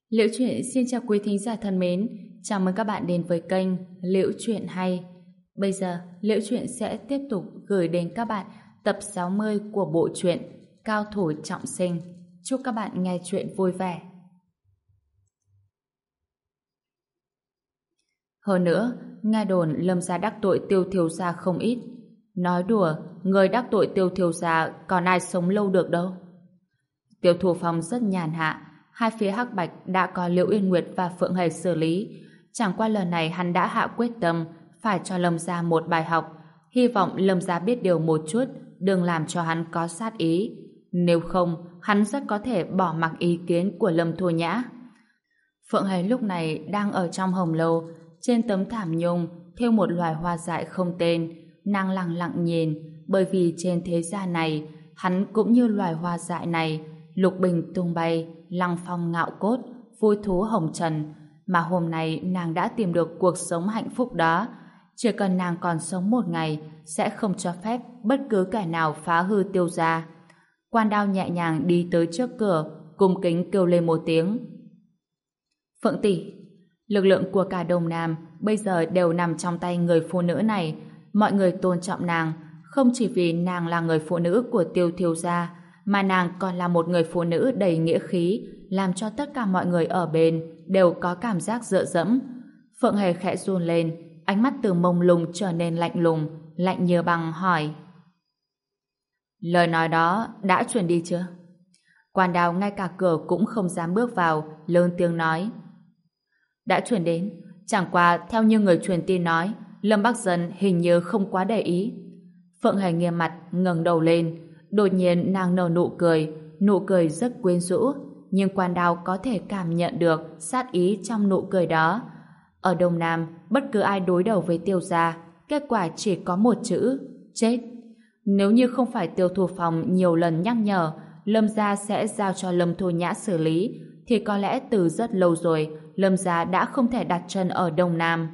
Liễu Chuyện xin chào quý thính giả thân mến, chào mừng các bạn đến với kênh Liễu Chuyện Hay. Bây giờ, Liễu Chuyện sẽ tiếp tục gửi đến các bạn tập 60 của bộ truyện Cao Thủ Trọng Sinh. Chúc các bạn nghe chuyện vui vẻ. Hơn nữa, nghe đồn Lâm gia đắc tội Tiêu thiếu gia không ít. Nói đùa, người đắc tội Tiêu thiếu gia còn ai sống lâu được đâu. Tiêu Thủ Phong rất nhàn hạ. Hai phía Hắc Bạch đã có Liễu Yên Nguyệt và Phượng Hề xử lý. Chẳng qua lần này hắn đã hạ quyết tâm phải cho Lâm gia một bài học. Hy vọng Lâm gia biết điều một chút, đừng làm cho hắn có sát ý. Nếu không, hắn rất có thể bỏ mặc ý kiến của Lâm Thu Nhã. Phượng Hề lúc này đang ở trong hồng lâu, trên tấm thảm nhung thêu một loài hoa dại không tên. Nàng lặng lặng nhìn, bởi vì trên thế gian này, hắn cũng như loài hoa dại này, lục bình tung bay, lăng phong ngạo cốt, vui thú hồng trần, mà hôm nay nàng đã tìm được cuộc sống hạnh phúc đó. Chỉ cần nàng còn sống một ngày, sẽ không cho phép bất cứ kẻ nào phá hư Tiêu gia. Quan Đao nhẹ nhàng đi tới trước cửa, cung kính kêu lên một tiếng. Phượng tỷ, lực lượng của cả Đông Nam bây giờ đều nằm trong tay người phụ nữ này. Mọi người tôn trọng nàng, không chỉ vì nàng là người phụ nữ của Tiêu thiếu gia, mà nàng còn là một người phụ nữ đầy nghĩa khí, làm cho tất cả mọi người ở bên đều có cảm giác dựa dẫm. Phượng Hề khẽ run lên, ánh mắt từ mông lung trở nên lạnh lùng, lạnh như băng hỏi. Lời nói đó đã truyền đi chưa? Quan Đao ngay cả cửa cũng không dám bước vào, lớn tiếng nói. Đã truyền đến, chẳng qua theo như người truyền tin nói, Lâm Bắc Dân hình như không quá để ý. Phượng Hề nghiêm mặt, ngẩng đầu lên. Đột nhiên nàng nở nụ cười rất quyến rũ, nhưng Quan Đao có thể cảm nhận được sát ý trong nụ cười đó. Ở Đông Nam, bất cứ ai đối đầu với Tiêu gia, kết quả chỉ có một chữ, chết. Nếu như không phải Tiêu Thủ Phong nhiều lần nhắc nhở Lâm gia sẽ giao cho Lâm Thu Nhã xử lý, thì có lẽ từ rất lâu rồi Lâm gia đã không thể đặt chân ở Đông Nam.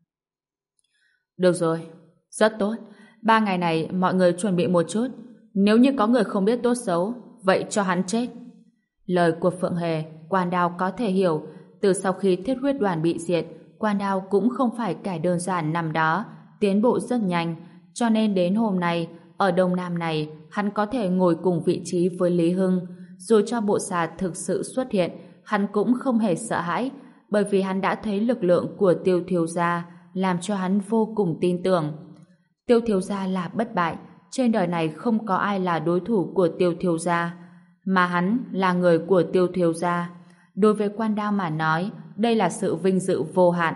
Được rồi, rất tốt. 3 ngày này mọi người chuẩn bị một chút. Nếu như có người không biết tốt xấu, vậy cho hắn chết. Lời của Phượng Hề, Quan Đao có thể hiểu. Từ sau khi Thiết Huyết Đoàn bị diệt, Quan Đao cũng không phải kẻ đơn giản nằm đó, tiến bộ rất nhanh, cho nên đến hôm nay, ở Đông Nam này, hắn có thể ngồi cùng vị trí với Lý Hưng. Dù cho bộ xà thực sự xuất hiện, hắn cũng không hề sợ hãi, bởi vì hắn đã thấy lực lượng của Tiêu thiếu gia, làm cho hắn vô cùng tin tưởng. Tiêu thiếu gia là bất bại, trên đời này không có ai là đối thủ của Tiêu thiếu gia, mà hắn là người của Tiêu thiếu gia. Đối với Quan Đao mà nói, đây là sự vinh dự vô hạn.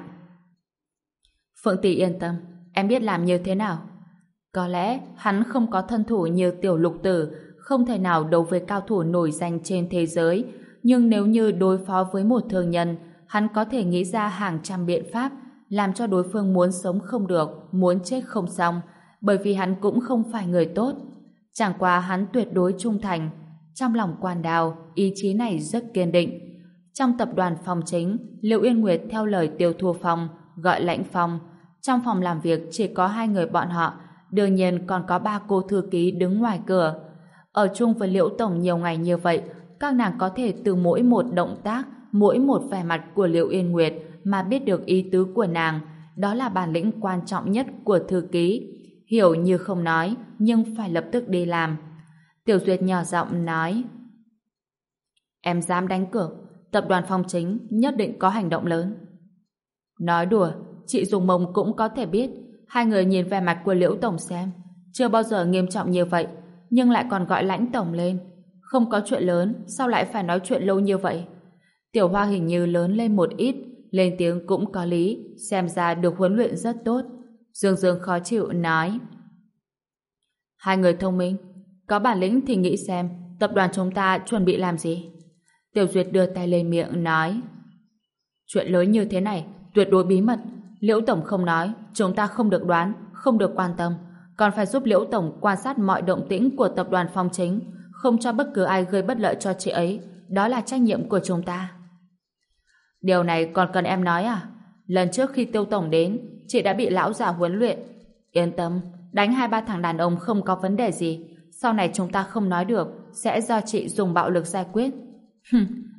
Phượng tỷ yên tâm, em biết làm như thế nào. Có lẽ hắn không có thân thủ như Tiểu Lục Tử, không thể nào đấu với cao thủ nổi danh trên thế giới, nhưng nếu như đối phó với một thương nhân, hắn có thể nghĩ ra hàng trăm biện pháp, làm cho đối phương muốn sống không được, muốn chết không xong, bởi vì hắn cũng không phải người tốt. Chẳng qua hắn tuyệt đối trung thành. Trong lòng Quan Đao, ý chí này rất kiên định. Trong tập đoàn Phong Chính, Liễu Yên Nguyệt theo lời Tiêu Thu Phong gọi Lãnh Phong. Trong phòng làm việc chỉ có 2 người bọn họ, đương nhiên còn có 3 cô thư ký đứng ngoài cửa. Ở chung với Liễu Tổng nhiều ngày như vậy, các nàng có thể từ mỗi một động tác, mỗi một vẻ mặt của Liễu Yên Nguyệt mà biết được ý tứ của nàng. Đó là bản lĩnh quan trọng nhất của thư ký. Hiểu như không nói, nhưng phải lập tức đi làm. Tiểu Duyệt nhỏ giọng nói. Em dám đánh cược, tập đoàn Phong Chính nhất định có hành động lớn. Nói đùa, chị dùng mông cũng có thể biết. 2 người nhìn vẻ mặt của Liễu Tổng xem, chưa bao giờ nghiêm trọng như vậy, nhưng lại còn gọi Lãnh Tổng lên. Không có chuyện lớn, sao lại phải nói chuyện lâu như vậy? Tiểu Hoa hình như lớn lên một ít, lên tiếng cũng có lý, xem ra được huấn luyện rất tốt. Dương Dương khó chịu nói. 2 người thông minh, có bản lĩnh thì nghĩ xem tập đoàn chúng ta chuẩn bị làm gì. Tiểu Duyệt đưa tay lên miệng nói. Chuyện lớn như thế này tuyệt đối bí mật, Liễu Tổng không nói, chúng ta không được đoán, không được quan tâm, còn phải giúp Liễu Tổng quan sát mọi động tĩnh của tập đoàn Phong Chính, không cho bất cứ ai gây bất lợi cho chị ấy. Đó là trách nhiệm của chúng ta. Điều này còn cần em nói à? Lần trước khi Tiêu Tổng đến, chị đã bị lão già huấn luyện. Yên tâm, đánh 2-3 thằng đàn ông không có vấn đề gì. Sau này chúng ta không nói được, sẽ do chị dùng bạo lực giải quyết.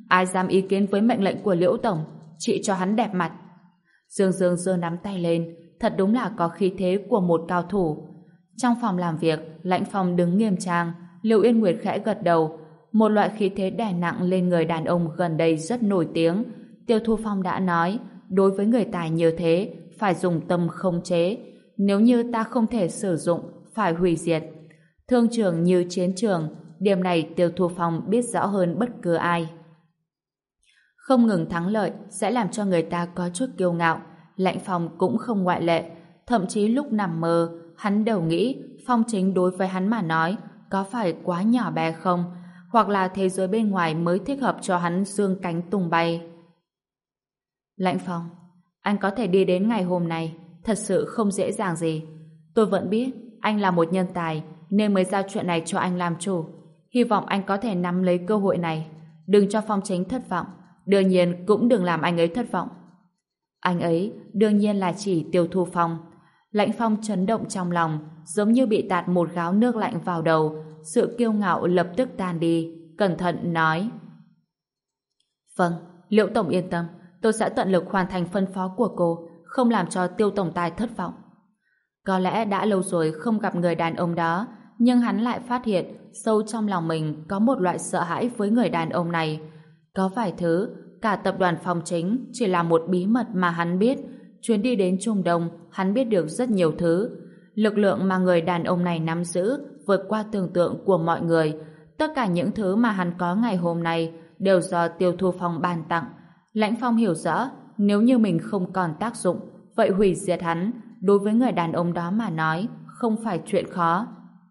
Ai dám ý kiến với mệnh lệnh của Liễu Tổng, chị cho hắn đẹp mặt. Dương Dương giơ nắm tay lên, thật đúng là có khí thế của một cao thủ. Trong phòng làm việc, Lãnh Phong đứng nghiêm trang, Lưu Yên Nguyệt khẽ gật đầu. Một loại khí thế đè nặng lên người đàn ông gần đây rất nổi tiếng. Tiêu Thu Phong đã nói, đối với người tài như thế, phải dùng tâm khống chế. Nếu như ta không thể sử dụng, phải hủy diệt. Thương trường như chiến trường, điểm này Tiêu Thu Phong biết rõ hơn bất cứ ai. Không ngừng thắng lợi sẽ làm cho người ta có chút kiêu ngạo. Lãnh Phong cũng không ngoại lệ. Thậm chí lúc nằm mơ, hắn đều nghĩ Phong Chính đối với hắn mà nói có phải quá nhỏ bé không? Hoặc là thế giới bên ngoài mới thích hợp cho hắn dương cánh tung bay. Lãnh Phong, anh có thể đi đến ngày hôm nay thật sự không dễ dàng gì. Tôi vẫn biết anh là một nhân tài nên mới giao chuyện này cho anh làm chủ. Hy vọng anh có thể nắm lấy cơ hội này. Đừng cho Phong Chính thất vọng. Đương nhiên cũng đừng làm anh ấy thất vọng. Anh ấy đương nhiên là chỉ Tiêu Thu Phong. Lãnh Phong chấn động trong lòng, giống như bị tạt một gáo nước lạnh vào đầu. Sự kiêu ngạo lập tức tan đi. Cẩn thận nói: Vâng, Liễu Tổng yên tâm, tôi sẽ tận lực hoàn thành phân phó của cô, không làm cho Tiêu Tổng Tài thất vọng. Có lẽ đã lâu rồi không gặp người đàn ông đó, nhưng hắn lại phát hiện sâu trong lòng mình có một loại sợ hãi với người đàn ông này. Có vài thứ, cả tập đoàn Phong Chính chỉ là một bí mật mà hắn biết. Chuyến đi đến Trung Đông, hắn biết được rất nhiều thứ. Lực lượng mà người đàn ông này nắm giữ vượt qua tưởng tượng của mọi người. Tất cả những thứ mà hắn có ngày hôm nay đều do Tiêu Thu Phong ban tặng. Lãnh Phong hiểu rõ, nếu như mình không còn tác dụng, vậy hủy diệt hắn, đối với người đàn ông đó mà nói, không phải chuyện khó.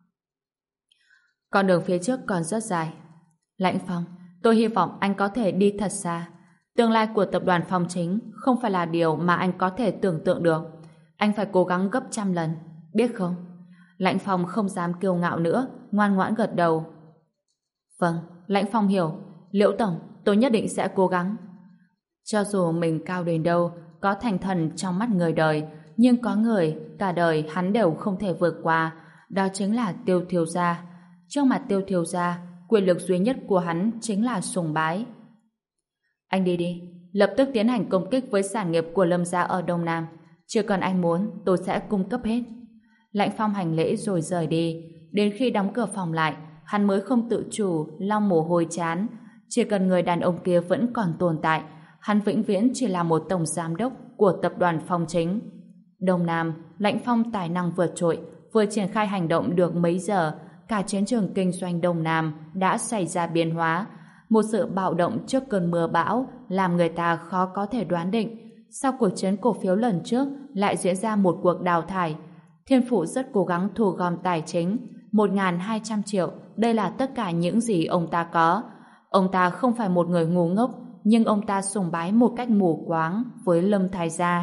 Con đường phía trước còn rất dài. Lãnh Phong, tôi hy vọng anh có thể đi thật xa. Tương lai của tập đoàn Phong Chính không phải là điều mà anh có thể tưởng tượng được. Anh phải cố gắng gấp trăm lần, biết không? Lãnh Phong không dám kiêu ngạo nữa, ngoan ngoãn gật đầu. Vâng, Lãnh Phong hiểu. Liễu Tổng, tôi nhất định sẽ cố gắng. Cho dù mình cao đến đâu, có thành thần trong mắt người đời, nhưng có người cả đời hắn đều không thể vượt qua, đó chính là Tiêu Thiếu Gia. Trước mặt Tiêu Thiếu Gia, quyền lực duy nhất của hắn chính là sùng bái. Anh đi đi, lập tức tiến hành công kích với sản nghiệp của Lâm gia ở Đông Nam. Chỉ cần anh muốn, tôi sẽ cung cấp hết. Lãnh Phong hành lễ rồi rời đi. Đến khi đóng cửa phòng lại, hắn mới không tự chủ lau mồ hôi chán. Chỉ cần người đàn ông kia vẫn còn tồn tại, hắn vĩnh viễn chỉ là một tổng giám đốc của tập đoàn Phong Chính. Đông Nam, Lãnh Phong tài năng vượt trội, vừa triển khai hành động được mấy giờ, cả chiến trường kinh doanh Đông Nam đã xảy ra biến hóa. Một sự bạo động trước cơn mưa bão làm người ta khó có thể đoán định. Sau cuộc chiến cổ phiếu lần trước lại diễn ra một cuộc đào thải. Thiên Phụ rất cố gắng thu gom tài chính. 1.200 triệu, đây là tất cả những gì ông ta có. Ông ta không phải một người ngu ngốc, nhưng ông ta sùng bái một cách mù quáng với Lâm Thái Gia.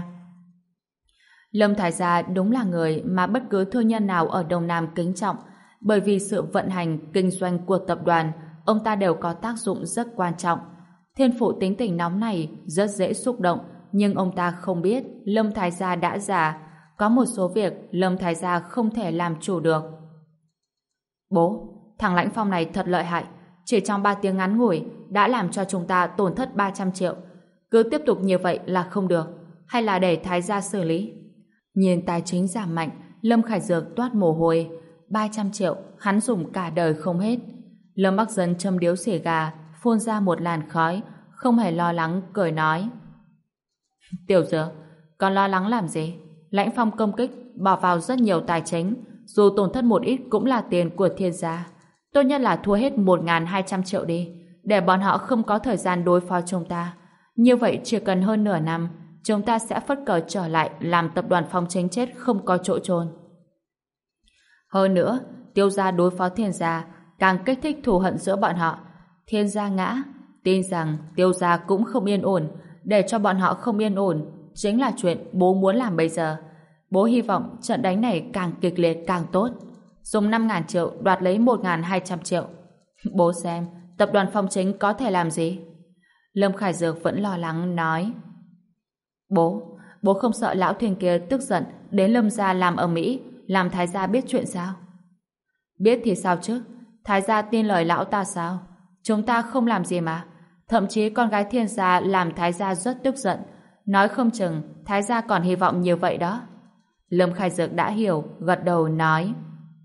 Lâm Thái Gia đúng là người mà bất cứ thương nhân nào ở Đông Nam kính trọng, bởi vì sự vận hành kinh doanh của tập đoàn, ông ta đều có tác dụng rất quan trọng. Thiên Phụ tính tình nóng này rất dễ xúc động, nhưng ông ta không biết Lâm Thái Gia đã già, có một số việc Lâm Thái Gia không thể làm chủ được. Bố, thằng Lãnh Phong này thật lợi hại, chỉ trong 3 tiếng ngắn ngủi đã làm cho chúng ta tổn thất 300 triệu. Cứ tiếp tục như vậy là không được, hay là để Thái Gia xử lý? Nhìn tài chính giảm mạnh, Lâm Khải Dược toát mồ hôi. 300 triệu hắn dùng cả đời không hết. Lâm Bắc Dân châm điếu xì gà, phun ra một làn khói, không hề lo lắng, cười nói: Tiểu Dược, còn lo lắng làm gì? Lãnh Phong công kích bỏ vào rất nhiều tài chính, dù tổn thất một ít cũng là tiền của Thiên gia. Tốt nhất là thua hết 1.200 triệu đi, để bọn họ không có thời gian đối phó chúng ta. Như vậy chỉ cần hơn nửa năm, chúng ta sẽ phất cờ trở lại làm tập đoàn Phong Chính chết không có chỗ chôn. Hơn nữa, Tiêu gia đối phó Thiên gia càng kích thích thù hận giữa bọn họ. Thiên gia ngã, tin rằng Tiêu gia cũng không yên ổn. Để cho bọn họ không yên ổn chính là chuyện bố muốn làm bây giờ. Bố hy vọng trận đánh này càng kịch liệt càng tốt. Dùng 5.000 triệu đoạt lấy 1.200 triệu. Bố xem tập đoàn Phong Chính có thể làm gì? Lâm Khải Dược vẫn lo lắng nói: Bố không sợ lão thuyền kia tức giận đến Lâm gia làm ở Mỹ, làm Thái gia biết chuyện sao? Biết thì sao chứ? Thái gia tin lời lão ta sao? Chúng ta không làm gì mà. Thậm chí con gái Thiên gia làm Thái gia rất tức giận. Nói không chừng Thái gia còn hy vọng như vậy đó. Lâm Khai Dược đã hiểu, gật đầu nói: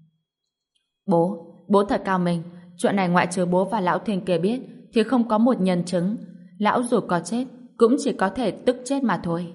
Bố thật cao minh. Chuyện này ngoại trừ bố và lão Thiên kia biết thì không có một nhân chứng. Lão dù có chết cũng chỉ có thể tức chết mà thôi.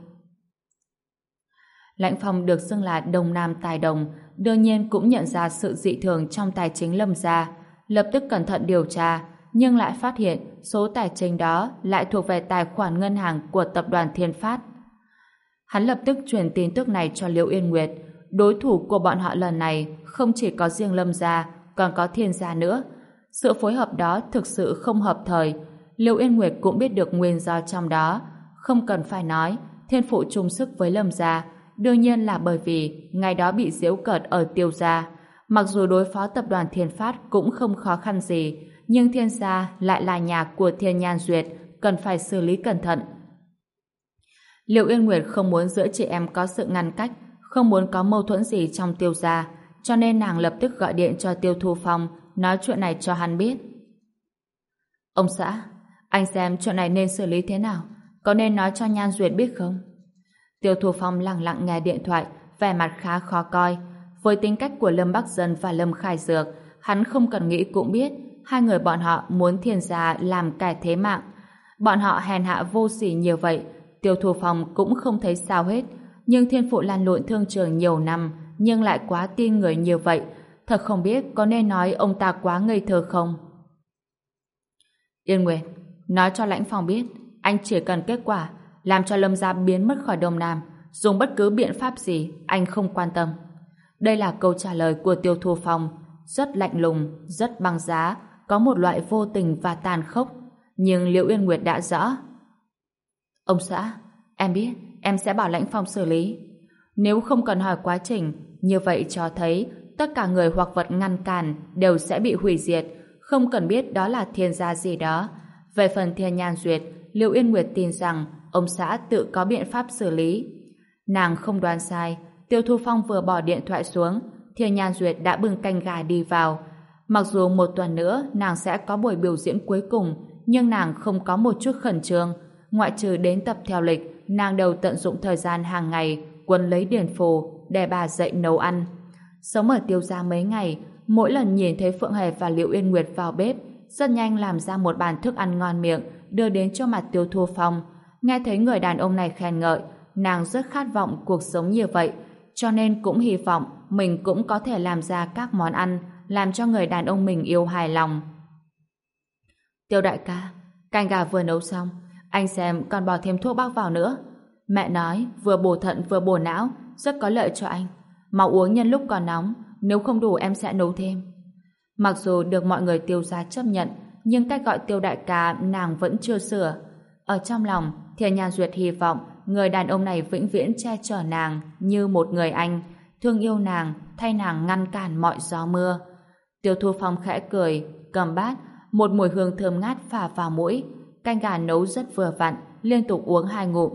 Lãnh Phong được xưng là Đông Nam Tài Đồng, đương nhiên cũng nhận ra sự dị thường trong tài chính Lâm gia, lập tức cẩn thận điều tra, nhưng lại phát hiện số tài chính đó lại thuộc về tài khoản ngân hàng của tập đoàn Thiên Phát. Hắn lập tức truyền tin tức này cho Liễu Yên Nguyệt. Đối thủ của bọn họ lần này không chỉ có riêng Lâm gia, còn có Thiên gia nữa. Sự phối hợp đó thực sự không hợp thời. Liễu Yên Nguyệt cũng biết được nguyên do trong đó. Không cần phải nói, Thiên phụ chung sức với Lâm gia đương nhiên là bởi vì ngày đó bị giễu cợt ở Tiêu gia. Mặc dù đối phó tập đoàn Thiên Phát cũng không khó khăn gì, nhưng Thiên gia lại là nhà của Thiên Nhan Duyệt, cần phải xử lý cẩn thận. Liễu Yên Nguyệt không muốn giữa chị em có sự ngăn cách, không muốn có mâu thuẫn gì trong Tiêu gia, cho nên nàng lập tức gọi điện cho Tiêu Thu Phong, nói chuyện này cho hắn biết. Ông xã, anh xem chuyện này nên xử lý thế nào? Có nên nói cho Nhan Duyệt biết không? Tiêu Thu Phong lặng lặng nghe điện thoại, vẻ mặt khá khó coi. Với tính cách của Lâm Bắc Dân và Lâm Khai Dược, hắn không cần nghĩ cũng biết hai người bọn họ muốn Thiên gia làm kẻ thế mạng. Bọn họ hèn hạ vô sỉ như vậy, Tiêu Thu Phong cũng không thấy sao hết. Nhưng Thiên phụ lăn lộn thương trường nhiều năm, nhưng lại quá tin người như vậy. Thật không biết có nên nói ông ta quá ngây thơ không? Yên Nguyệt, nói cho Lãnh Phong biết, anh chỉ cần kết quả làm cho Lâm gia biến mất khỏi Đông Nam, dùng bất cứ biện pháp gì, anh không quan tâm. Đây là câu trả lời của Tiêu Thu Phong, rất lạnh lùng, rất băng giá, có một loại vô tình và tàn khốc. Nhưng Liễu Yên Nguyệt đã rõ. Ông xã, em biết, em sẽ bảo Lãnh Phong xử lý. Nếu không cần hỏi quá trình, như vậy cho thấy tất cả người hoặc vật ngăn cản đều sẽ bị hủy diệt, không cần biết đó là Thiên gia gì đó. Về phần Thiên Nhan Duyệt, Liễu Yên Nguyệt tin rằng ông xã tự có biện pháp xử lý. Nàng không đoán sai, Tiêu Thu Phong vừa bỏ điện thoại xuống, Thiên Nhan Duyệt đã bưng canh gà đi vào. Mặc dù một tuần nữa nàng sẽ có buổi biểu diễn cuối cùng, nhưng nàng không có một chút khẩn trương. Ngoại trừ đến tập theo lịch, nàng đều tận dụng thời gian hàng ngày quấn lấy điển phù để bà dạy nấu ăn. Sống ở Tiêu gia mấy ngày, mỗi lần nhìn thấy Phượng Hề và Liễu Yên Nguyệt vào bếp, rất nhanh làm ra một bàn thức ăn ngon miệng đưa đến cho mặt Tiêu Thu Phong. Nghe thấy người đàn ông này khen ngợi, nàng rất khát vọng cuộc sống như vậy, cho nên cũng hy vọng mình cũng có thể làm ra các món ăn làm cho người đàn ông mình yêu hài lòng. Tiêu đại ca, canh gà vừa nấu xong, anh xem còn bỏ thêm thuốc bắc vào nữa. Mẹ nói vừa bổ thận vừa bổ não, rất có lợi cho anh. Mau uống nhân lúc còn nóng, nếu không đủ em sẽ nấu thêm. Mặc dù được mọi người Tiêu gia chấp nhận, nhưng cách gọi Tiêu đại ca nàng vẫn chưa sửa. Ở trong lòng, Thiên Nhan Duyệt hy vọng người đàn ông này vĩnh viễn che chở nàng như một người anh, thương yêu nàng, thay nàng ngăn cản mọi gió mưa. Tiêu Thu Phong khẽ cười, cầm bát, một mùi hương thơm ngát phả vào mũi. Canh gà nấu rất vừa vặn, liên tục uống 2 ngụm.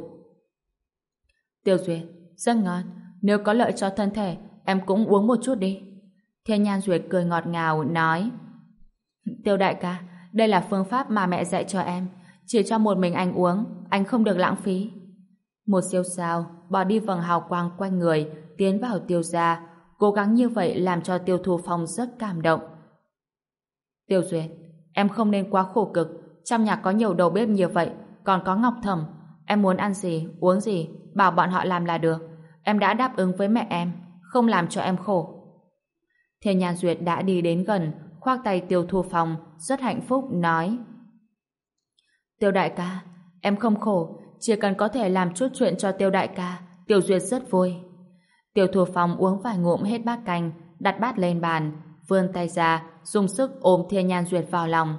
Tiêu Duyệt, rất ngon. Nếu có lợi cho thân thể, em cũng uống một chút đi. Thiên Nhan Duyệt cười ngọt ngào, nói: Tiêu đại ca, đây là phương pháp mà mẹ dạy cho em. Chỉ cho một mình anh uống, anh không được lãng phí. Một siêu sao bỏ đi vầng hào quang quanh người, tiến vào Tiêu gia, cố gắng như vậy làm cho Tiêu Thu Phong rất cảm động. Tiêu Duyệt, em không nên quá khổ cực. Trong nhà có nhiều đầu bếp như vậy, còn có Ngọc Thẩm. Em muốn ăn gì, uống gì, bảo bọn họ làm là được. Em đã đáp ứng với mẹ em, không làm cho em khổ. Thiên Nhan Duyệt đã đi đến gần, khoác tay Tiêu Thu Phong, rất hạnh phúc, nói: Tiêu đại ca, em không khổ, chỉ cần có thể làm chút chuyện cho Tiêu đại ca, Tiêu Duyệt rất vui. Tiêu Thu Phong uống vài ngụm hết bát canh, đặt bát lên bàn, vươn tay ra, dùng sức ôm Thiên Nhan Duyệt vào lòng.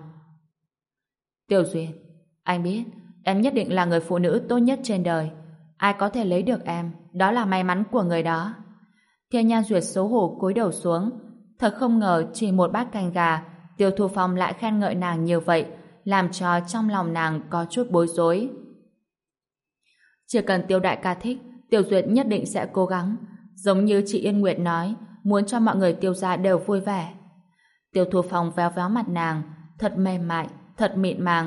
Tiêu Duyệt, anh biết, em nhất định là người phụ nữ tốt nhất trên đời. Ai có thể lấy được em, đó là may mắn của người đó. Thiên Nhan Duyệt xấu hổ cúi đầu xuống. Thật không ngờ chỉ một bát canh gà, Tiêu Thu Phong lại khen ngợi nàng như vậy, làm cho trong lòng nàng có chút bối rối. Chỉ cần Tiêu đại ca thích, Tiêu Duyệt nhất định sẽ cố gắng. Giống như chị Yên Nguyệt nói, muốn cho mọi người Tiêu gia đều vui vẻ. Tiêu Thu Phong véo véo mặt nàng, thật mềm mại, thật mịn màng.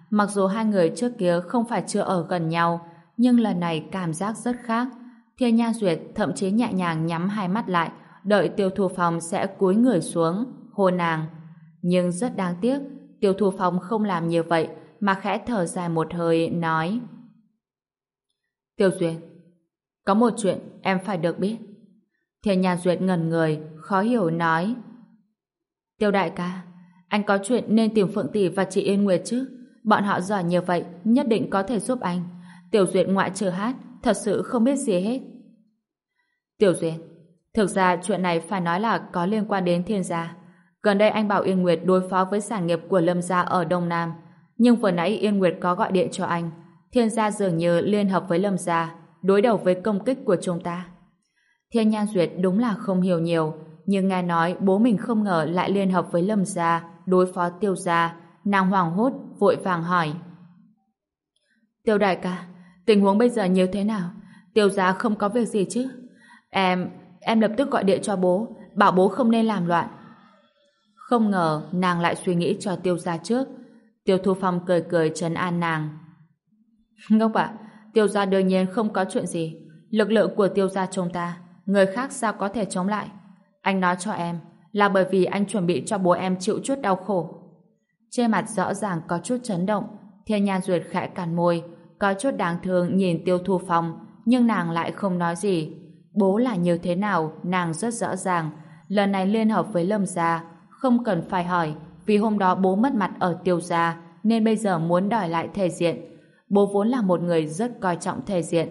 Mặc dù hai người trước kia không phải chưa ở gần nhau, nhưng lần này cảm giác rất khác. Thiên Nha Duyệt thậm chí nhẹ nhàng nhắm hai mắt lại, đợi Tiêu Thu Phong sẽ cúi người xuống, hôn nàng. Nhưng rất đáng tiếc, Tiêu Thu Phong không làm như vậy, mà khẽ thở dài một hơi, nói: Tiêu Duyệt, có một chuyện em phải được biết. Thiên Nha Duyệt ngẩn người, khó hiểu nói: Tiêu đại ca, anh có chuyện nên tìm Phượng Tỷ và chị Yên Nguyệt chứ. Bọn họ giỏi như vậy, nhất định có thể giúp anh. Tiểu Duyệt ngoại trừ hát, thật sự không biết gì hết. Tiểu Duyệt, thực ra chuyện này phải nói là có liên quan đến Thiên gia. Gần đây anh bảo Yên Nguyệt đối phó với sản nghiệp của Lâm gia ở Đông Nam. Nhưng vừa nãy Yên Nguyệt có gọi điện cho anh. Thiên gia dường như liên hợp với Lâm gia, đối đầu với công kích của chúng ta. Thiên Nha Duyệt đúng là không hiểu nhiều, nhưng nghe nói bố mình không ngờ lại liên hợp với Lâm gia, đối phó Tiêu gia. Nàng hoảng hốt, vội vàng hỏi: Tiêu đại ca, tình huống bây giờ như thế nào? Tiêu gia không có việc gì chứ? Em lập tức gọi điện cho bố, bảo bố không nên làm loạn. Không ngờ nàng lại suy nghĩ cho Tiêu gia trước. Tiêu Thu Phong cười cười trấn an nàng: Ngốc ạ, Tiêu gia đương nhiên không có chuyện gì. Lực lượng của Tiêu gia chúng ta, người khác sao có thể chống lại? Anh nói cho em là bởi vì anh chuẩn bị cho bố em chịu chút đau khổ. Trên mặt rõ ràng có chút chấn động. Thiên Nha Duyệt khẽ cắn môi, có chút đáng thương nhìn Tiêu Thu Phong, nhưng nàng lại không nói gì. Bố là như thế nào nàng rất rõ ràng. Lần này liên hợp với Lâm gia, không cần phải hỏi, vì hôm đó bố mất mặt ở Tiêu gia nên bây giờ muốn đòi lại thể diện. Bố vốn là một người rất coi trọng thể diện.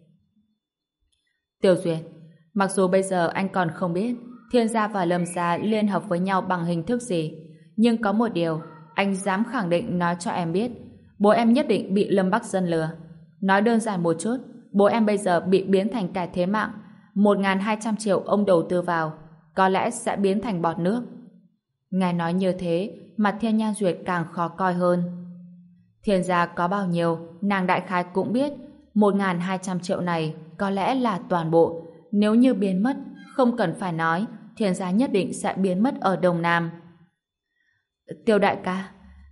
Tiêu Duyệt, mặc dù bây giờ anh còn không biết Thiên gia và Lâm gia liên hợp với nhau bằng hình thức gì, nhưng có một điều anh dám khẳng định nói cho em biết: bố em nhất định bị Lâm Bắc Dân lừa. Nói đơn giản một chút, bố em bây giờ bị biến thành kẻ thế mạng. 1.200 triệu ông đầu tư vào, có lẽ sẽ biến thành bọt nước. Nghe nói như thế, mặt Thiên Nha Duyệt càng khó coi hơn. Thiên gia có bao nhiêu, nàng đại khái cũng biết. 1.200 triệu này có lẽ là toàn bộ. Nếu như biến mất, không cần phải nói, Thiên gia nhất định sẽ biến mất ở Đông Nam. Tiêu đại ca,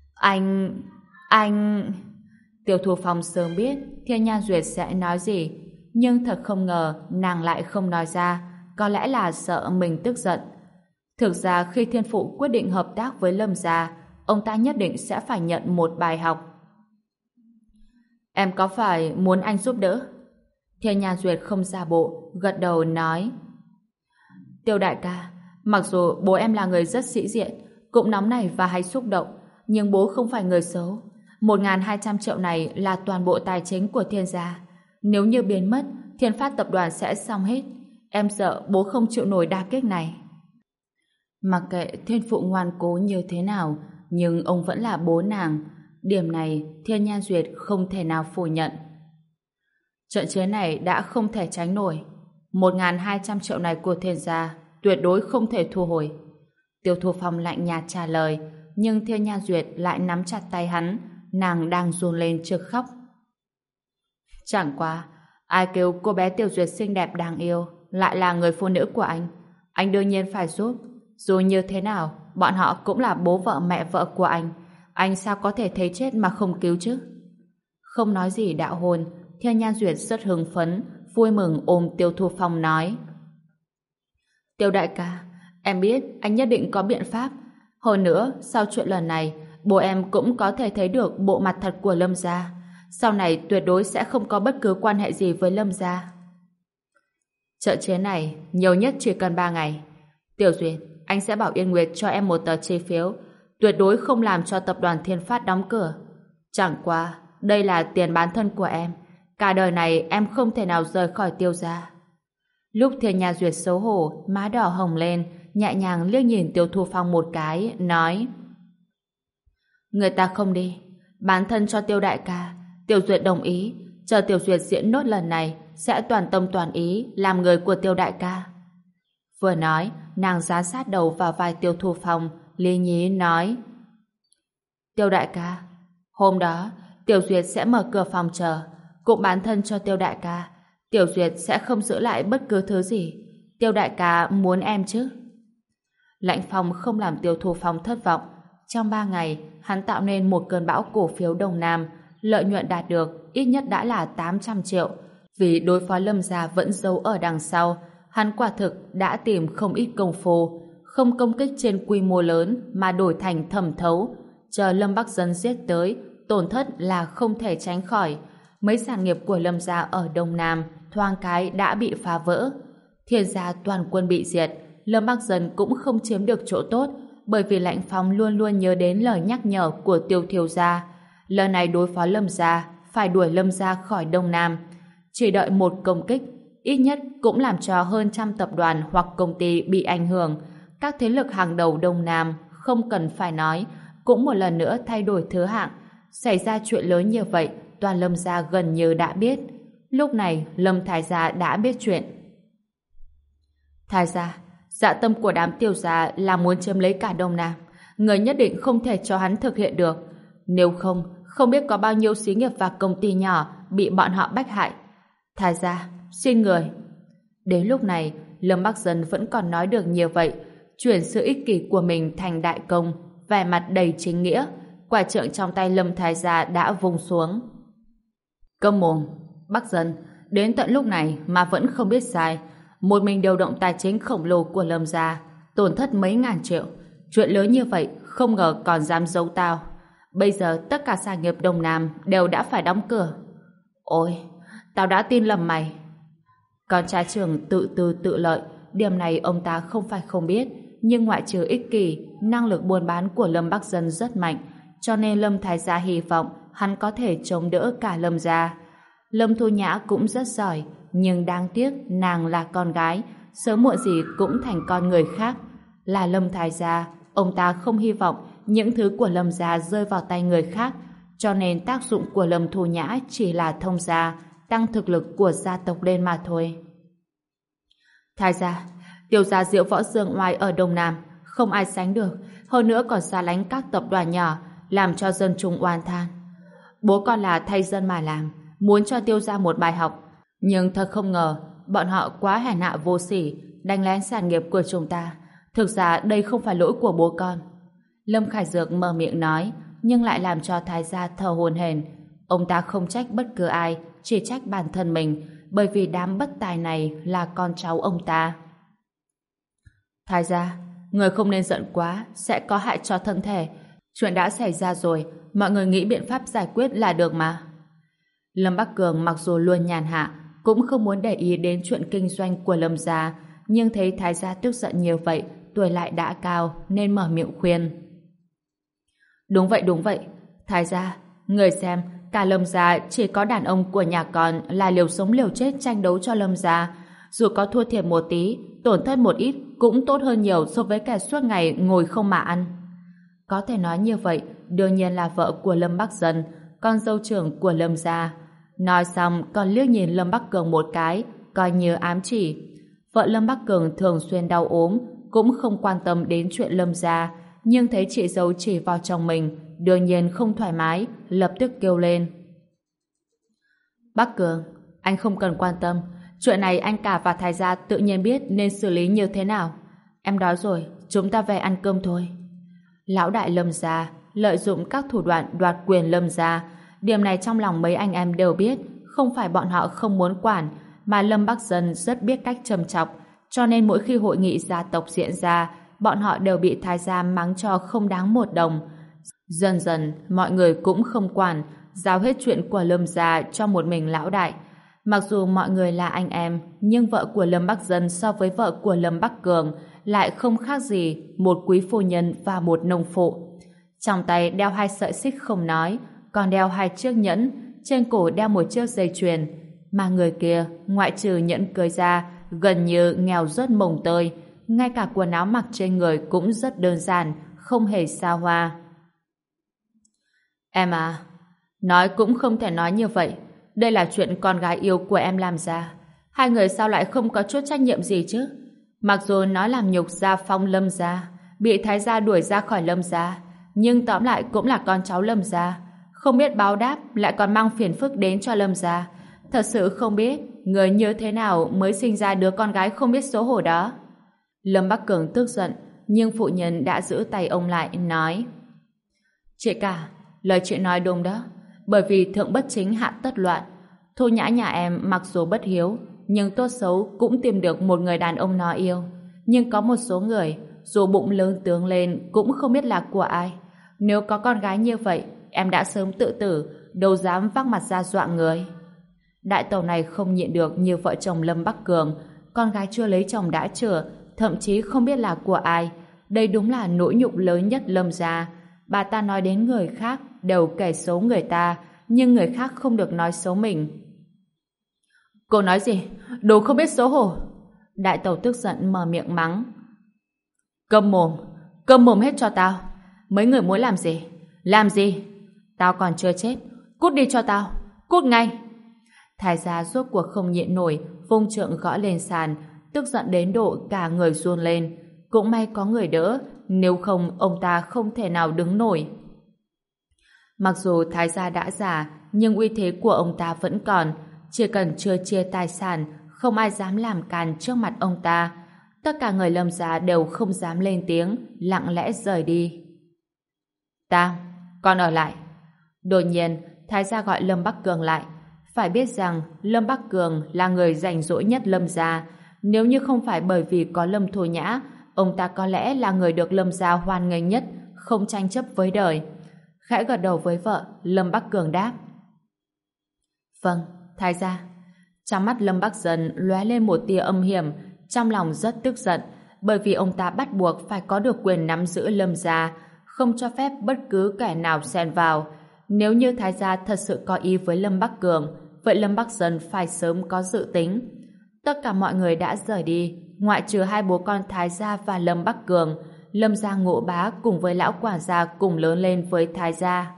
anh... Tiêu Thu Phong sớm biết Thiên Nha Duyệt sẽ nói gì, nhưng thật không ngờ nàng lại không nói ra, có lẽ là sợ mình tức giận. Thực ra khi Thiên Phụ quyết định hợp tác với Lâm gia, ông ta nhất định sẽ phải nhận một bài học. Em có phải muốn anh giúp đỡ? Thiên Nha Duyệt không giả bộ, gật đầu nói: Tiêu đại ca, mặc dù bố em là người rất sĩ diện, cũng nóng nảy và hay xúc động, nhưng bố không phải người xấu. 1.200 triệu này là toàn bộ tài chính của Thiên gia. Nếu như biến mất, Thiên Phát tập đoàn sẽ xong hết. Em sợ bố không chịu nổi đả kích này. Mặc kệ Thiên Phụ ngoan cố như thế nào, nhưng ông vẫn là bố nàng. Điểm này Thiên Nha Duyệt không thể nào phủ nhận. Trận chiến này đã không thể tránh nổi. 1.200 triệu này của Thiên gia tuyệt đối không thể thu hồi. Tiêu Thu Phong lạnh nhạt trả lời, nhưng Thiên Nha Duyệt lại nắm chặt tay hắn, nàng đang run lên trực khóc. Chẳng qua, ai kêu cô bé Tiêu Duyệt xinh đẹp đáng yêu lại là người phụ nữ của anh đương nhiên phải giúp. Dù như thế nào, bọn họ cũng là bố vợ mẹ vợ của anh sao có thể thấy chết mà không cứu chứ? Không nói gì đạo hôn, Thiên Nha Duyệt rất hưng phấn, vui mừng ôm Tiêu Thu Phong nói: Tiêu đại ca, em biết anh nhất định có biện pháp. Hơn nữa, sau chuyện lần này, bố em cũng có thể thấy được bộ mặt thật của Lâm gia. Sau này tuyệt đối sẽ không có bất cứ quan hệ gì với Lâm gia. Trận chiến này nhiều nhất chỉ cần 3 ngày. Tiểu Duyệt, anh sẽ bảo Yên Nguyệt cho em một tờ chi phiếu, tuyệt đối không làm cho tập đoàn Thiên Phát đóng cửa. Chẳng qua, đây là tiền bán thân của em. Cả đời này em không thể nào rời khỏi Tiêu gia. Lúc Thiên Nha Duyệt xấu hổ, má đỏ hồng lên, nhẹ nhàng liếc nhìn Tiêu Thu Phong một cái, nói: Người ta không đi, bán thân cho Tiêu đại ca. Tiểu Duyệt đồng ý, chờ Tiểu Duyệt diễn nốt lần này sẽ toàn tâm toàn ý làm người của Tiêu đại ca. Vừa nói, nàng dán sát đầu vào vai Tiêu Thu Phong, lý nhí nói: Tiêu đại ca, hôm đó Tiểu Duyệt sẽ mở cửa phòng chờ, cũng bán thân cho Tiêu đại ca. Tiểu Duyệt sẽ không giữ lại bất cứ thứ gì. Tiêu đại ca muốn em chứ? Lãnh Phong không làm Tiêu Thu Phong thất vọng, Trong 3 ngày, hắn tạo nên một cơn bão cổ phiếu Đông Nam, lợi nhuận đạt được ít nhất đã là 800 triệu. Vì đối phó Lâm gia vẫn giấu ở đằng sau, hắn quả thực đã tìm không ít công phu, không công kích trên quy mô lớn mà đổi thành thẩm thấu. Chờ Lâm Bắc Dân giết tới, tổn thất là không thể tránh khỏi. Mấy sản nghiệp của Lâm gia ở Đông Nam thoáng cái đã bị phá vỡ. Thiên gia toàn quân bị diệt, Lâm Bắc Dân cũng không chiếm được chỗ tốt, bởi vì Lãnh Phong luôn luôn nhớ đến lời nhắc nhở của Tiêu thiếu gia. Lần này đối phó Lâm gia, phải đuổi Lâm gia khỏi Đông Nam. Chỉ đợi một công kích, ít nhất cũng làm cho hơn trăm tập đoàn hoặc công ty bị ảnh hưởng. Các thế lực hàng đầu Đông Nam, không cần phải nói, cũng một lần nữa thay đổi thứ hạng. Xảy ra chuyện lớn như vậy, toàn Lâm gia gần như đã biết. Lúc này, Lâm Thái gia đã biết chuyện. Thái gia, dạ tâm của đám Tiêu gia là muốn chiếm lấy cả Đông Nam. Người nhất định không thể cho hắn thực hiện được. Nếu không, không biết có bao nhiêu xí nghiệp và công ty nhỏ bị bọn họ bách hại. Thái gia, xin người. Đến lúc này, Lâm Bắc Dân vẫn còn nói được nhiều vậy, chuyển sự ích kỷ của mình thành đại công, vẻ mặt đầy chính nghĩa. Quả trượng trong tay Lâm Thái gia đã vung xuống. Câm mồm, Bắc Dân, đến tận lúc này mà vẫn không biết sai. Một mình điều động tài chính khổng lồ của Lâm gia, tổn thất mấy ngàn triệu. Chuyện lớn như vậy, không ngờ còn dám giấu tao. Bây giờ tất cả sản nghiệp Đông Nam đều đã phải đóng cửa. Ôi, tao đã tin lầm mày. Con trai trưởng tự tư tự lợi, điểm này ông ta không phải không biết, nhưng ngoại trừ ích kỷ, năng lực buôn bán của Lâm Bắc Dân rất mạnh, cho nên Lâm Thái gia hy vọng hắn có thể chống đỡ cả Lâm gia. Lâm Thu Nhã cũng rất giỏi, nhưng đáng tiếc nàng là con gái, sớm muộn gì cũng thành con người khác. Là Lâm Thái gia, ông ta không hy vọng những thứ của Lâm gia rơi vào tay người khác, cho nên tác dụng của Lâm Thu Nhã chỉ là thông gia, tăng thực lực của gia tộc lên mà thôi. Thái gia, Tiêu gia Diệu Võ Dương Oai ở Đông Nam không ai sánh được, hơn nữa còn xa lánh các tập đoàn nhỏ, làm cho dân chúng oan than. Bố con là thay dân mà làm, muốn cho Tiêu gia một bài học, nhưng thật không ngờ bọn họ quá hèn hạ vô sỉ, đánh lén sản nghiệp của chúng ta. Thực ra đây không phải lỗi của bố con. Lâm Khải Dược mở miệng nói, nhưng lại làm cho Thái gia thở hổn hển. Ông ta không trách bất cứ ai, chỉ trách bản thân mình, bởi vì đám bất tài này là con cháu ông ta. Thái gia, người không nên giận quá, sẽ có hại cho thân thể. Chuyện đã xảy ra rồi, mọi người nghĩ biện pháp giải quyết là được mà. Lâm Bắc Cường mặc dù luôn nhàn hạ, cũng không muốn để ý đến chuyện kinh doanh của Lâm gia, nhưng thấy Thái gia tức giận nhiều vậy, tuổi lại đã cao, nên mở miệng khuyên. Đúng vậy, Thái gia, người xem, cả Lâm gia chỉ có đàn ông của nhà con là liều sống liều chết tranh đấu cho Lâm gia. Dù có thua thiệt một tí, tổn thất một ít cũng tốt hơn nhiều so với kẻ suốt ngày ngồi không mà ăn. Có thể nói như vậy, đương nhiên là vợ của Lâm Bắc Dân, con dâu trưởng của Lâm gia. Nói xong còn liếc nhìn Lâm Bắc Cường một cái, coi như ám chỉ. Vợ Lâm Bắc Cường thường xuyên đau ốm, cũng không quan tâm đến chuyện Lâm gia, nhưng thấy chị dâu chỉ vào chồng mình, đương nhiên không thoải mái, lập tức kêu lên. Bắc Cường, anh không cần quan tâm, chuyện này anh cả và Thái gia tự nhiên biết nên xử lý như thế nào. Em đói rồi, chúng ta về ăn cơm thôi. Lão đại Lâm gia lợi dụng các thủ đoạn đoạt quyền Lâm gia, điểm này trong lòng mấy anh em đều biết, không phải bọn họ không muốn quản, mà Lâm Bắc Dân rất biết cách châm chọc, cho nên mỗi khi hội nghị gia tộc diễn ra, bọn họ đều bị Thái gia mắng cho không đáng một đồng. Dần dần, mọi người cũng không quản, giao hết chuyện của Lâm gia cho một mình lão đại. Mặc dù mọi người là anh em, nhưng vợ của Lâm Bắc Dân so với vợ của Lâm Bắc Cường lại không khác gì một quý phu nhân và một nông phụ. Trong tay đeo 2 sợi xích không nói, còn đeo 2 chiếc nhẫn, trên cổ đeo một chiếc dây chuyền. Mà người kia, ngoại trừ nhẫn cưới ra, gần như nghèo rớt mồng tơi, ngay cả quần áo mặc trên người cũng rất đơn giản, không hề xa hoa. Em à, nói cũng không thể nói như vậy. Đây là chuyện con gái yêu của em làm ra. Hai người sao lại không có chút trách nhiệm gì chứ? Mặc dù nó làm nhục gia phong Lâm gia, bị Thái gia đuổi ra khỏi Lâm gia, nhưng tóm lại cũng là con cháu Lâm gia. Không biết báo đáp, lại còn mang phiền phức đến cho Lâm gia. Thật sự không biết người như thế nào mới sinh ra đứa con gái không biết xấu hổ đó. Lâm Bắc Cường tức giận, nhưng phụ nhân đã giữ tay ông lại, nói: Chị cả, lời chị nói đúng đó. Bởi vì thượng bất chính hạ tất loạn. Thu Nhã nhà em mặc dù bất hiếu, nhưng tốt xấu cũng tìm được một người đàn ông nó yêu. Nhưng có một số người, dù bụng lớn tướng lên cũng không biết là của ai. Nếu có con gái như vậy, em đã sớm tự tử, đâu dám vác mặt ra dọa người. Đại tẩu này không nhịn được như vợ chồng Lâm Bắc Cường, con gái chưa lấy chồng đã chữa, thậm chí không biết là của ai. Đây đúng là nỗi nhục lớn nhất Lâm gia. Bà ta nói đến người khác đều kể xấu người ta, nhưng người khác không được nói xấu mình. Cô nói gì? Đồ không biết xấu hổ. Đại tẩu tức giận mở miệng mắng. Câm mồm hết cho tao. Mấy người muốn làm gì? Làm gì? Tao còn chưa chết. Cút đi cho tao. Cút ngay. Thái gia rốt cuộc không nhịn nổi, vung trượng gõ lên sàn, tức giận đến độ cả người run lên. Cũng may có người đỡ, nếu không ông ta không thể nào đứng nổi. Mặc dù thái gia đã già, nhưng uy thế của ông ta vẫn còn. Chỉ cần chưa chia tài sản, không ai dám làm càn trước mặt ông ta. Tất cả người Lâm gia đều không dám lên tiếng, lặng lẽ rời đi. Ta, con ở lại. Đột nhiên, thái gia gọi Lâm Bắc Cường lại. Phải biết rằng Lâm Bắc Cường là người rảnh rỗi nhất Lâm gia. Nếu như không phải bởi vì có Lâm Thu Nhã, ông ta có lẽ là người được Lâm gia hoan nghênh nhất, không tranh chấp với đời. Khẽ gật đầu với vợ, Lâm Bắc Cường đáp. Vâng, thái gia. Trong mắt Lâm Bắc Dân lóe lên một tia âm hiểm, trong lòng rất tức giận, bởi vì ông ta bắt buộc phải có được quyền nắm giữ Lâm gia, không cho phép bất cứ kẻ nào xen vào. Nếu như thái gia thật sự có ý với Lâm Bắc Cường, vậy Lâm Bắc Dân phải sớm có dự tính. Tất cả mọi người đã rời đi, ngoại trừ hai bố con thái gia và Lâm Bắc Cường. Lâm gia Ngộ Bá cùng với lão quản gia cùng lớn lên với thái gia.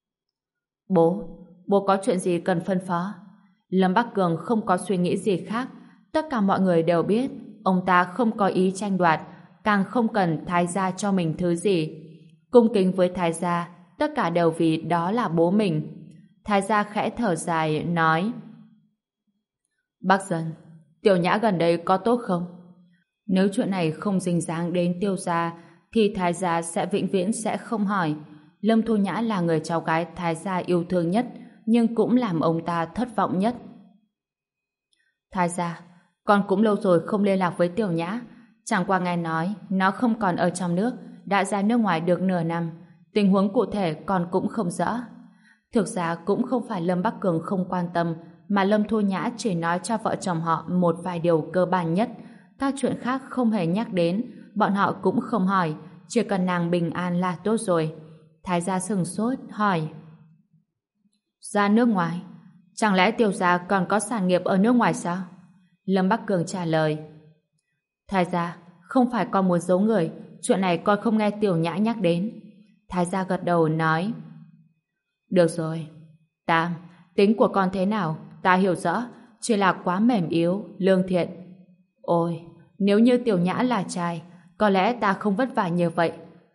Bố có chuyện gì cần phân phó? Lâm Bắc Cường không có suy nghĩ gì khác. Tất cả mọi người đều biết ông ta không có ý tranh đoạt, càng không cần thái gia cho mình thứ gì. Cung kính với thái gia, tất cả đều vì đó là bố mình. Thái gia khẽ thở dài, nói: Bắc Dân, Tiểu Nhã gần đây có tốt không? Nếu chuyện này không dính dáng đến Tiêu gia, thì thái gia sẽ vĩnh viễn sẽ không hỏi. Lâm Thu Nhã là người cháu gái thái gia yêu thương nhất, nhưng cũng làm ông ta thất vọng nhất. Thái gia, con cũng lâu rồi không liên lạc với Tiểu Nhã. Chẳng qua nghe nói nó không còn ở trong nước, đã ra nước ngoài được nửa năm. Tình huống cụ thể con cũng không rõ. Thực ra cũng không phải Lâm Bắc Cường không quan tâm, mà Lâm Thu Nhã chỉ nói cho vợ chồng họ một vài điều cơ bản nhất. Các chuyện khác không hề nhắc đến, bọn họ cũng không hỏi, chỉ cần nàng bình an là tốt rồi. Thái gia sửng sốt, hỏi: Ra nước ngoài? Chẳng lẽ Tiêu gia còn có sản nghiệp ở nước ngoài sao? Lâm Bắc Cường trả lời: Thái gia, không phải con muốn giấu người, chuyện này con không nghe Tiểu Nhã nhắc đến. Thái gia gật đầu nói: Được rồi, Tam, tính của con thế nào, ta hiểu rõ, chỉ là quá mềm yếu, lương thiện. Ôi, nếu như Tiểu Nhã là trai, có lẽ ta không vất vả như vậy.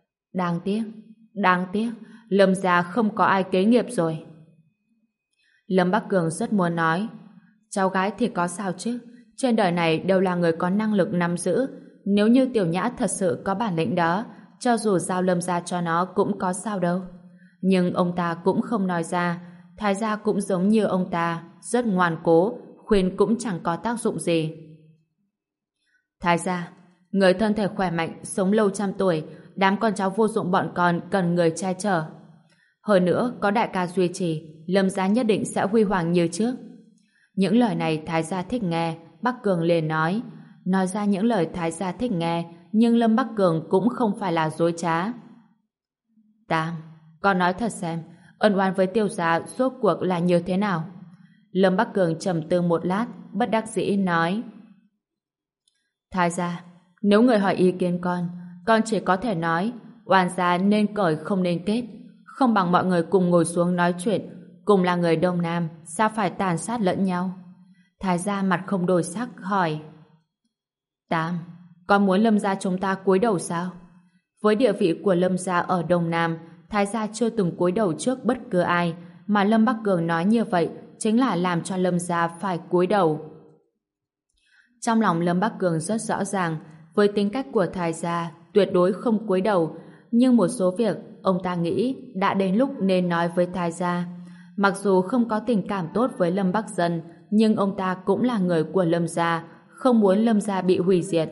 Đáng tiếc, Lâm gia không có ai kế nghiệp rồi. Lâm Bắc Cường rất muốn nói: Cháu gái thì có sao chứ, trên đời này đều là người có năng lực nắm giữ. Nếu như Tiểu Nhã thật sự có bản lĩnh đó, cho dù giao Lâm gia cho nó cũng có sao đâu. Nhưng ông ta cũng không nói ra. Thái gia cũng giống như ông ta, rất ngoan cố, khuyên cũng chẳng có tác dụng gì. Thái gia, người thân thể khỏe mạnh, sống lâu trăm tuổi, đám con cháu vô dụng bọn con cần người che chở. Hơn nữa, có đại ca duy trì, Lâm gia nhất định sẽ huy hoàng như trước. Những lời này Thái gia thích nghe, Bắc Cường liền nói ra những lời Thái gia thích nghe, nhưng Lâm Bắc Cường cũng không phải là dối trá. Tam, con nói thật xem, ân oán với Tiêu gia rốt cuộc là như thế nào? Lâm Bắc Cường trầm tư một lát, bất đắc dĩ nói: Thái gia, nếu người hỏi ý kiến con chỉ có thể nói oan gia nên cởi không nên kết, không bằng mọi người cùng ngồi xuống nói chuyện, cùng là người Đông Nam, sao phải tàn sát lẫn nhau? Thái gia mặt không đổi sắc hỏi: Tam, con muốn Lâm gia chúng ta cúi đầu sao? Với địa vị của Lâm gia ở Đông Nam, Thái gia chưa từng cúi đầu trước bất cứ ai, mà Lâm Bắc Cường nói như vậy chính là làm cho Lâm gia phải cúi đầu. Trong lòng Lâm Bắc Cường rất rõ ràng, với tính cách của Thái gia tuyệt đối không cúi đầu, nhưng một số việc ông ta nghĩ đã đến lúc nên nói với Thái gia. Mặc dù không có tình cảm tốt với Lâm Bắc Dân, nhưng ông ta cũng là người của Lâm gia, không muốn Lâm gia bị hủy diệt.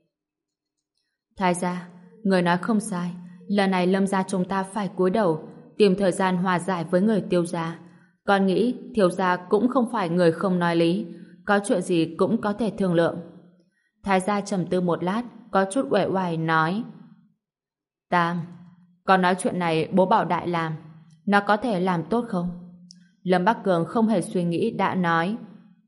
Thái gia, người nói không sai, lần này Lâm gia chúng ta phải cúi đầu, tìm thời gian hòa giải với người Tiêu gia. Con nghĩ Thiếu gia cũng không phải người không nói lý, có chuyện gì cũng có thể thương lượng. Thái gia trầm tư một lát, có chút uể oải nói: Tam, con nói chuyện này bố bảo Đại làm, nó có thể làm tốt không? Lâm Bắc Cường không hề suy nghĩ đã nói: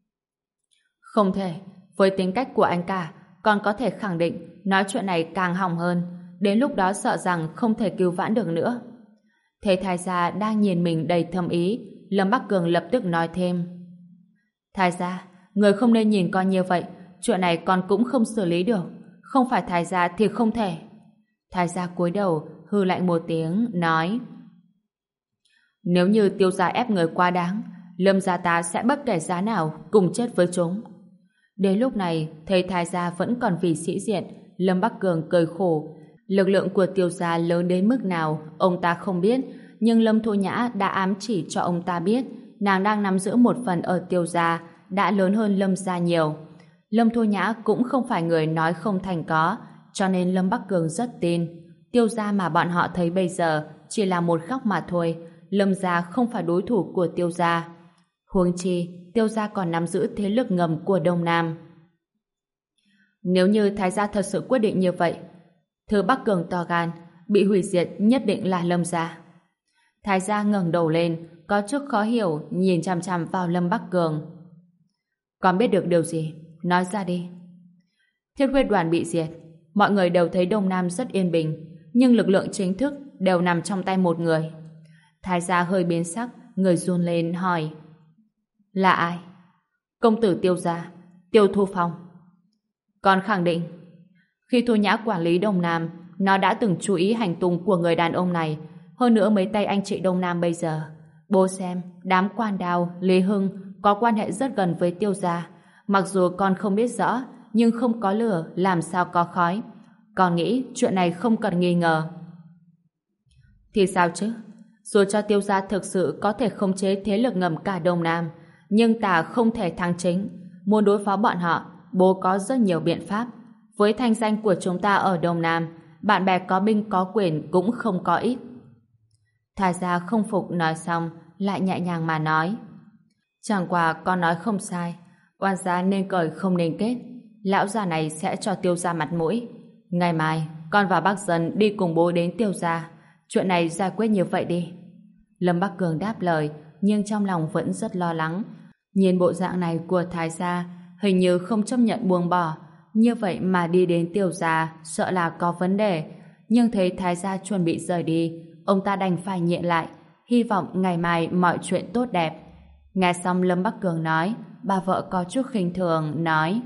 Không thể, với tính cách của anh cả, con có thể khẳng định nói chuyện này càng hỏng hơn, đến lúc đó sợ rằng không thể cứu vãn được nữa. Thấy Thái gia đang nhìn mình đầy thâm ý, Lâm Bắc Cường lập tức nói thêm: Thái gia, người không nên nhìn con như vậy, chuyện này con cũng không xử lý được, không phải Thái gia thì không thể. Thái gia cúi đầu hừ lạnh một tiếng nói: Nếu như Tiêu gia ép người quá đáng, Lâm gia ta sẽ bất kể giá nào cùng chết với chúng. Đến lúc này thấy Thái gia vẫn còn vì sĩ diện, Lâm Bắc Cường cười khổ. Lực lượng của Tiêu gia lớn đến mức nào ông ta không biết, nhưng Lâm Thu Nhã đã ám chỉ cho ông ta biết nàng đang nắm giữ một phần ở Tiêu gia đã lớn hơn Lâm gia nhiều. Lâm Thu Nhã cũng không phải người nói không thành có, cho nên Lâm Bắc Cường rất tin. Tiêu gia mà bọn họ thấy bây giờ chỉ là một góc mà thôi, Lâm gia không phải đối thủ của Tiêu gia. Huống chi, Tiêu gia còn nắm giữ thế lực ngầm của Đông Nam. Nếu như Thái gia thật sự quyết định như vậy, Thứ Bắc Cường to gan, bị hủy diệt nhất định là Lâm gia. Thái gia ngẩng đầu lên, có chút khó hiểu nhìn chằm chằm vào Lâm Bắc Cường. Con biết được điều gì? Nói ra đi. Thiết huyết đoàn bị diệt, mọi người đều thấy Đông Nam rất yên bình, nhưng lực lượng chính thức đều nằm trong tay một người. Thái gia hơi biến sắc, người run lên hỏi: Là ai? Công tử Tiêu gia, Tiêu Thu Phong. Con khẳng định, khi Thu Nhã quản lý Đông Nam, nó đã từng chú ý hành tung của người đàn ông này, hơn nữa mấy tay anh chị Đông Nam bây giờ. Bố xem, đám Quan Đào, Lý Hưng có quan hệ rất gần với Tiêu gia. Mặc dù con không biết rõ, nhưng không có lửa làm sao có khói. Con nghĩ chuyện này không cần nghi ngờ. Thì sao chứ? Dù cho Tiêu gia thực sự có thể khống chế thế lực ngầm cả Đông Nam, nhưng ta không thể thắng chính. Muốn đối phó bọn họ, bố có rất nhiều biện pháp. Với thanh danh của chúng ta ở Đông Nam, bạn bè có binh có quyền cũng không có ít. Thái gia không phục nói xong, lại nhẹ nhàng mà nói: Chẳng qua con nói không sai, oan gia nên cởi không nên kết. Lão già này sẽ cho Tiêu gia mặt mũi. Ngày mai, con và bác Dân đi cùng bố đến Tiêu gia. Chuyện này giải quyết như vậy đi. Lâm Bắc Cường đáp lời, nhưng trong lòng vẫn rất lo lắng. Nhìn bộ dạng này của Thái gia, hình như không chấp nhận buông bỏ. Như vậy mà đi đến Tiêu gia, sợ là có vấn đề. Nhưng thấy Thái gia chuẩn bị rời đi, ông ta đành phải nhịn lại, hy vọng ngày mai mọi chuyện tốt đẹp. Nghe xong Lâm Bắc Cường nói, bà vợ có chút khinh thường nói: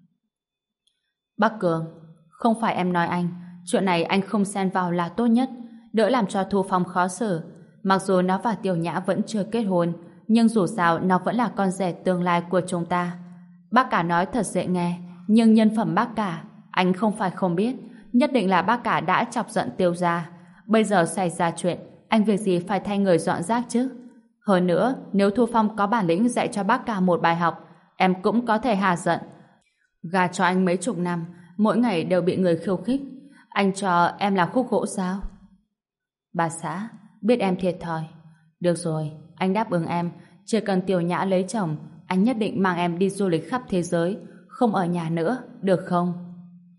Bắc Cường, không phải em nói anh, chuyện này anh không xen vào là tốt nhất, đỡ làm cho Thu Phong khó xử. Mặc dù nó và Tiểu Nhã vẫn chưa kết hôn, nhưng dù sao nó vẫn là con rể tương lai của chúng ta. Bác cả nói thật dễ nghe, nhưng nhân phẩm bác cả, anh không phải không biết, nhất định là bác cả đã chọc giận Tiêu gia. Bây giờ xảy ra chuyện, anh việc gì phải thay người dọn rác chứ? Hơn nữa, nếu Thu Phong có bản lĩnh dạy cho bác cả một bài học, em cũng có thể hà giận. Gà cho anh mấy chục năm, mỗi ngày đều bị người khiêu khích. Anh cho em là khúc gỗ sao? Bà xã, biết em thiệt thòi. Được rồi, anh đáp ứng em. Chỉ cần Tiểu Nhã lấy chồng, anh nhất định mang em đi du lịch khắp thế giới, không ở nhà nữa, được không?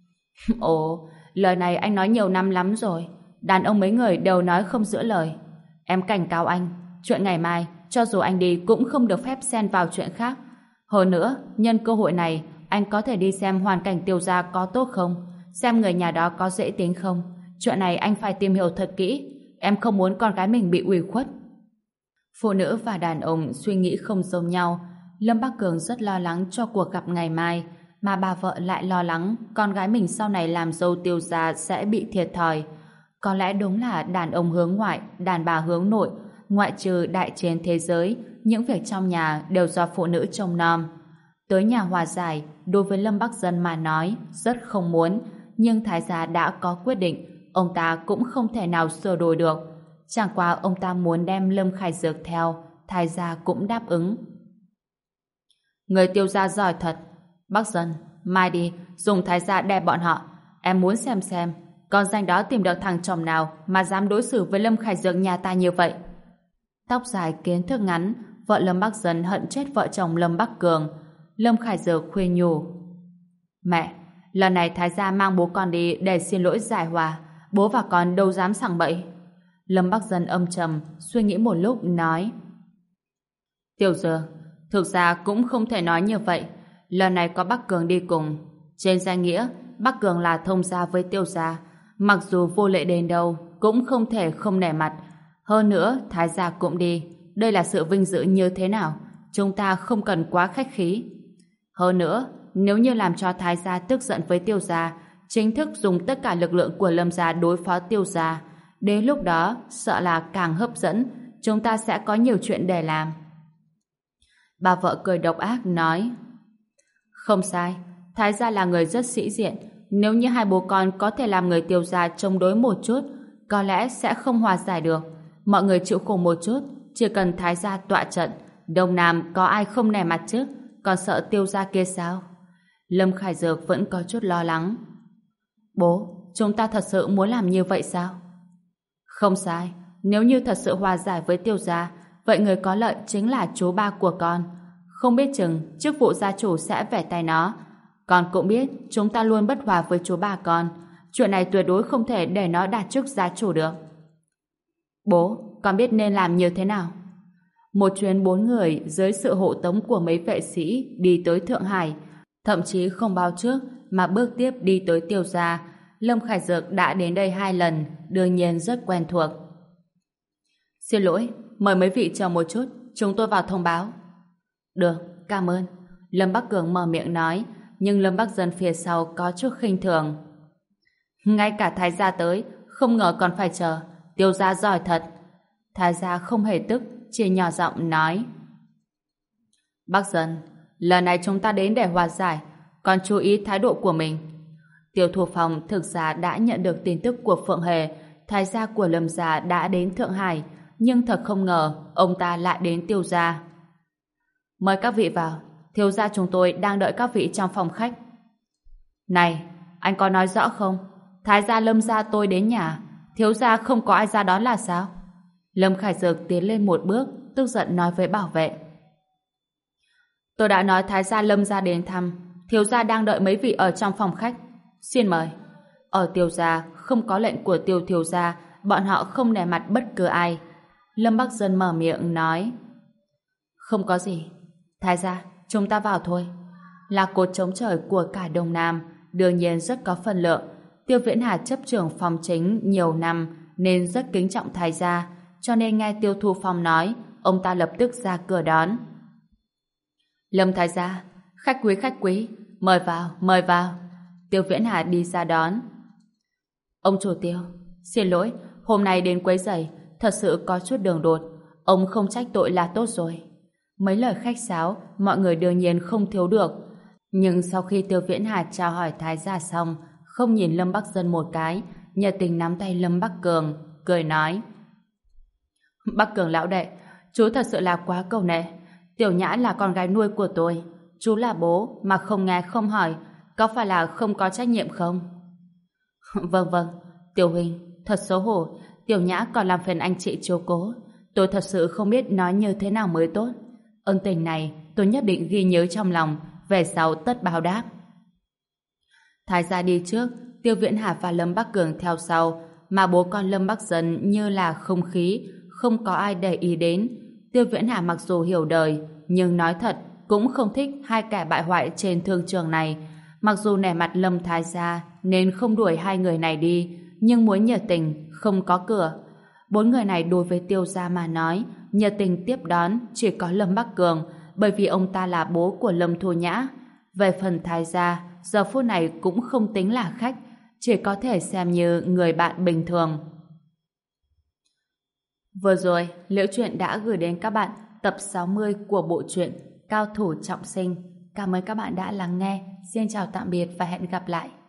Ồ, lời này anh nói nhiều năm lắm rồi. Đàn ông mấy người đều nói không giữ lời. Em cảnh cáo anh, chuyện ngày mai, cho dù anh đi cũng không được phép xen vào chuyện khác. Hơn nữa, nhân cơ hội này, anh có thể đi xem hoàn cảnh Tiêu gia có tốt không, xem người nhà đó có dễ tính không. Chuyện này anh phải tìm hiểu thật kỹ. Em không muốn con gái mình bị ủy khuất. Phụ nữ và đàn ông suy nghĩ không giống nhau. Lâm Bắc Cường rất lo lắng cho cuộc gặp ngày mai, mà bà vợ lại lo lắng con gái mình sau này làm dâu Tiêu gia sẽ bị thiệt thòi. Có lẽ đúng là đàn ông hướng ngoại, đàn bà hướng nội, ngoại trừ đại chiến thế giới, những việc trong nhà đều do phụ nữ trông nom. Tới nhà hòa giải, đối với Lâm Bắc Dân mà nói, rất không muốn, nhưng Thái gia đã có quyết định, ông ta cũng không thể nào sửa đổi được. Chẳng qua ông ta muốn đem Lâm Khải Dược theo, Thái gia cũng đáp ứng. Người Tiêu gia giỏi thật. Bác Dân, mai đi, dùng Thái gia đè bọn họ. Em muốn xem, con danh đó tìm được thằng chồng nào mà dám đối xử với Lâm Khải Dược nhà ta như vậy. Tóc dài kiến thức ngắn, vợ Lâm Bắc Dân hận chết vợ chồng Lâm Bắc Cường. Lâm Khải Dược khuyên nhủ. Mẹ, lần này Thái gia mang bố con đi để xin lỗi giải hòa. Bố và con đâu dám sằng bậy. Lâm Bắc Dân âm trầm, suy nghĩ một lúc nói. Tiểu Dược, thực ra cũng không thể nói như vậy. Lần này có Bắc Cường đi cùng. Trên danh nghĩa, Bắc Cường là thông gia với Tiêu gia. Mặc dù vô lệ đến đâu, cũng không thể không nể mặt. Hơn nữa, Thái gia cũng đi. Đây là sự vinh dự như thế nào? Chúng ta không cần quá khách khí. Hơn nữa, nếu như làm cho Thái gia tức giận với Tiêu gia, chính thức dùng tất cả lực lượng của Lâm gia đối phó Tiêu gia, đến lúc đó sợ là càng hấp dẫn, chúng ta sẽ có nhiều chuyện để làm. Bà vợ cười độc ác nói. Không sai, Thái gia là người rất sĩ diện. Nếu như hai bố con có thể làm người Tiêu gia chống đối một chút, có lẽ sẽ không hòa giải được. Mọi người chịu khổ một chút, chỉ cần Thái gia tọa trận, Đông Nam có ai không nể mặt chứ? Còn sợ Tiêu gia kia sao? Lâm Khải Dược vẫn có chút lo lắng. Bố, chúng ta thật sự muốn làm như vậy sao? Không sai, nếu như thật sự hòa giải với Tiêu gia, vậy người có lợi chính là chú ba của con. Không biết chừng chức vụ gia chủ sẽ về tay nó. Con cũng biết chúng ta luôn bất hòa với chú ba con. Chuyện này tuyệt đối không thể để nó đạt chức gia chủ được. Bố, con biết nên làm như thế nào? Một chuyến 4 người dưới sự hộ tống của mấy vệ sĩ đi tới Thượng Hải, thậm chí không báo trước mà bước tiếp đi tới Tiêu gia. Lâm Khải Dược đã đến đây 2 lần, đương nhiên rất quen thuộc. Xin lỗi, mời mấy vị chờ một chút, chúng tôi vào thông báo. Được, cảm ơn. Lâm Bắc Cường mở miệng nói, nhưng Lâm Bắc Dân phía sau có chút khinh thường. Ngay cả Thái gia tới, không ngờ còn phải chờ. Tiêu gia giỏi thật. Thái gia không hề tức, chỉ nhỏ giọng nói. Bắc Dân, lần này chúng ta đến để hòa giải, còn chú ý thái độ của mình. Tiêu Thủ Phong thực ra đã nhận được tin tức của Phượng Hề, Thái gia của Lâm gia đã đến Thượng Hải, nhưng thật không ngờ ông ta lại đến Tiêu gia. Mời các vị vào, thiếu gia chúng tôi đang đợi các vị trong phòng khách. Này, anh có nói rõ không? Thái gia Lâm gia tôi đến nhà, thiếu gia không có ai ra đón là sao? Lâm Khải Dược tiến lên một bước, tức giận nói với bảo vệ. Tôi đã nói Thái gia Lâm gia đến thăm, thiếu gia đang đợi mấy vị ở trong phòng khách. Xin mời. Ở Tiêu gia không có lệnh của Tiêu thiếu gia, bọn họ không nể mặt bất cứ ai. Lâm Bắc Dân mở miệng nói. Không có gì. Thái gia, chúng ta vào thôi. Là cột chống trời của cả Đông Nam, đương nhiên rất có phần lượng. Tiêu Viễn Hà chấp trưởng phòng chính nhiều năm nên rất kính trọng Thái gia, cho nên nghe Tiêu Thu Phong nói, ông ta lập tức ra cửa đón. Lâm Thái gia, khách quý, mời vào, mời vào. Tiêu Viễn Hà đi ra đón. Ông chủ Tiêu, xin lỗi, hôm nay đến quấy rầy, thật sự có chút đường đột. Ông không trách tội là tốt rồi. Mấy lời khách sáo, mọi người đương nhiên không thiếu được. Nhưng sau khi Tiêu Viễn Hà chào hỏi Thái gia xong, không nhìn Lâm Bắc Dân một cái, nhiệt tình nắm tay Lâm Bắc Cường, cười nói. Bắc Cường lão đệ, chú thật sự là quá cầu nệ. Tiểu Nhã là con gái nuôi của tôi. Chú là bố mà không nghe không hỏi, có phải là không có trách nhiệm không? Vâng, Tiểu huynh, thật xấu hổ, Tiểu Nhã còn làm phiền anh chị chiếu cố. Tôi thật sự không biết nói như thế nào mới tốt. Ơn tình này tôi nhất định ghi nhớ trong lòng, về sau tất báo đáp. Thái gia đi trước, Tiêu Viễn Hà và Lâm Bắc Cường theo sau, mà bố con Lâm Bắc Dân như là không khí, không có ai để ý đến. Tiêu Viễn Hà mặc dù hiểu đời, nhưng nói thật cũng không thích hai kẻ bại hoại trên thương trường này. Mặc dù nể mặt Lâm Thái gia nên không đuổi hai người này đi, nhưng muốn nhiệt tình không có cửa. 4 người này đối với Tiêu gia mà nói, nhiệt tình tiếp đón chỉ có Lâm Bắc Cường, bởi vì ông ta là bố của Lâm Thu Nhã. Về phần Thái gia, giờ phút này cũng không tính là khách, chỉ có thể xem như người bạn bình thường. Vừa rồi, Liễu Chuyện đã gửi đến các bạn tập 60 của bộ truyện Cao thủ trọng sinh. Cảm ơn các bạn đã lắng nghe. Xin chào tạm biệt và hẹn gặp lại.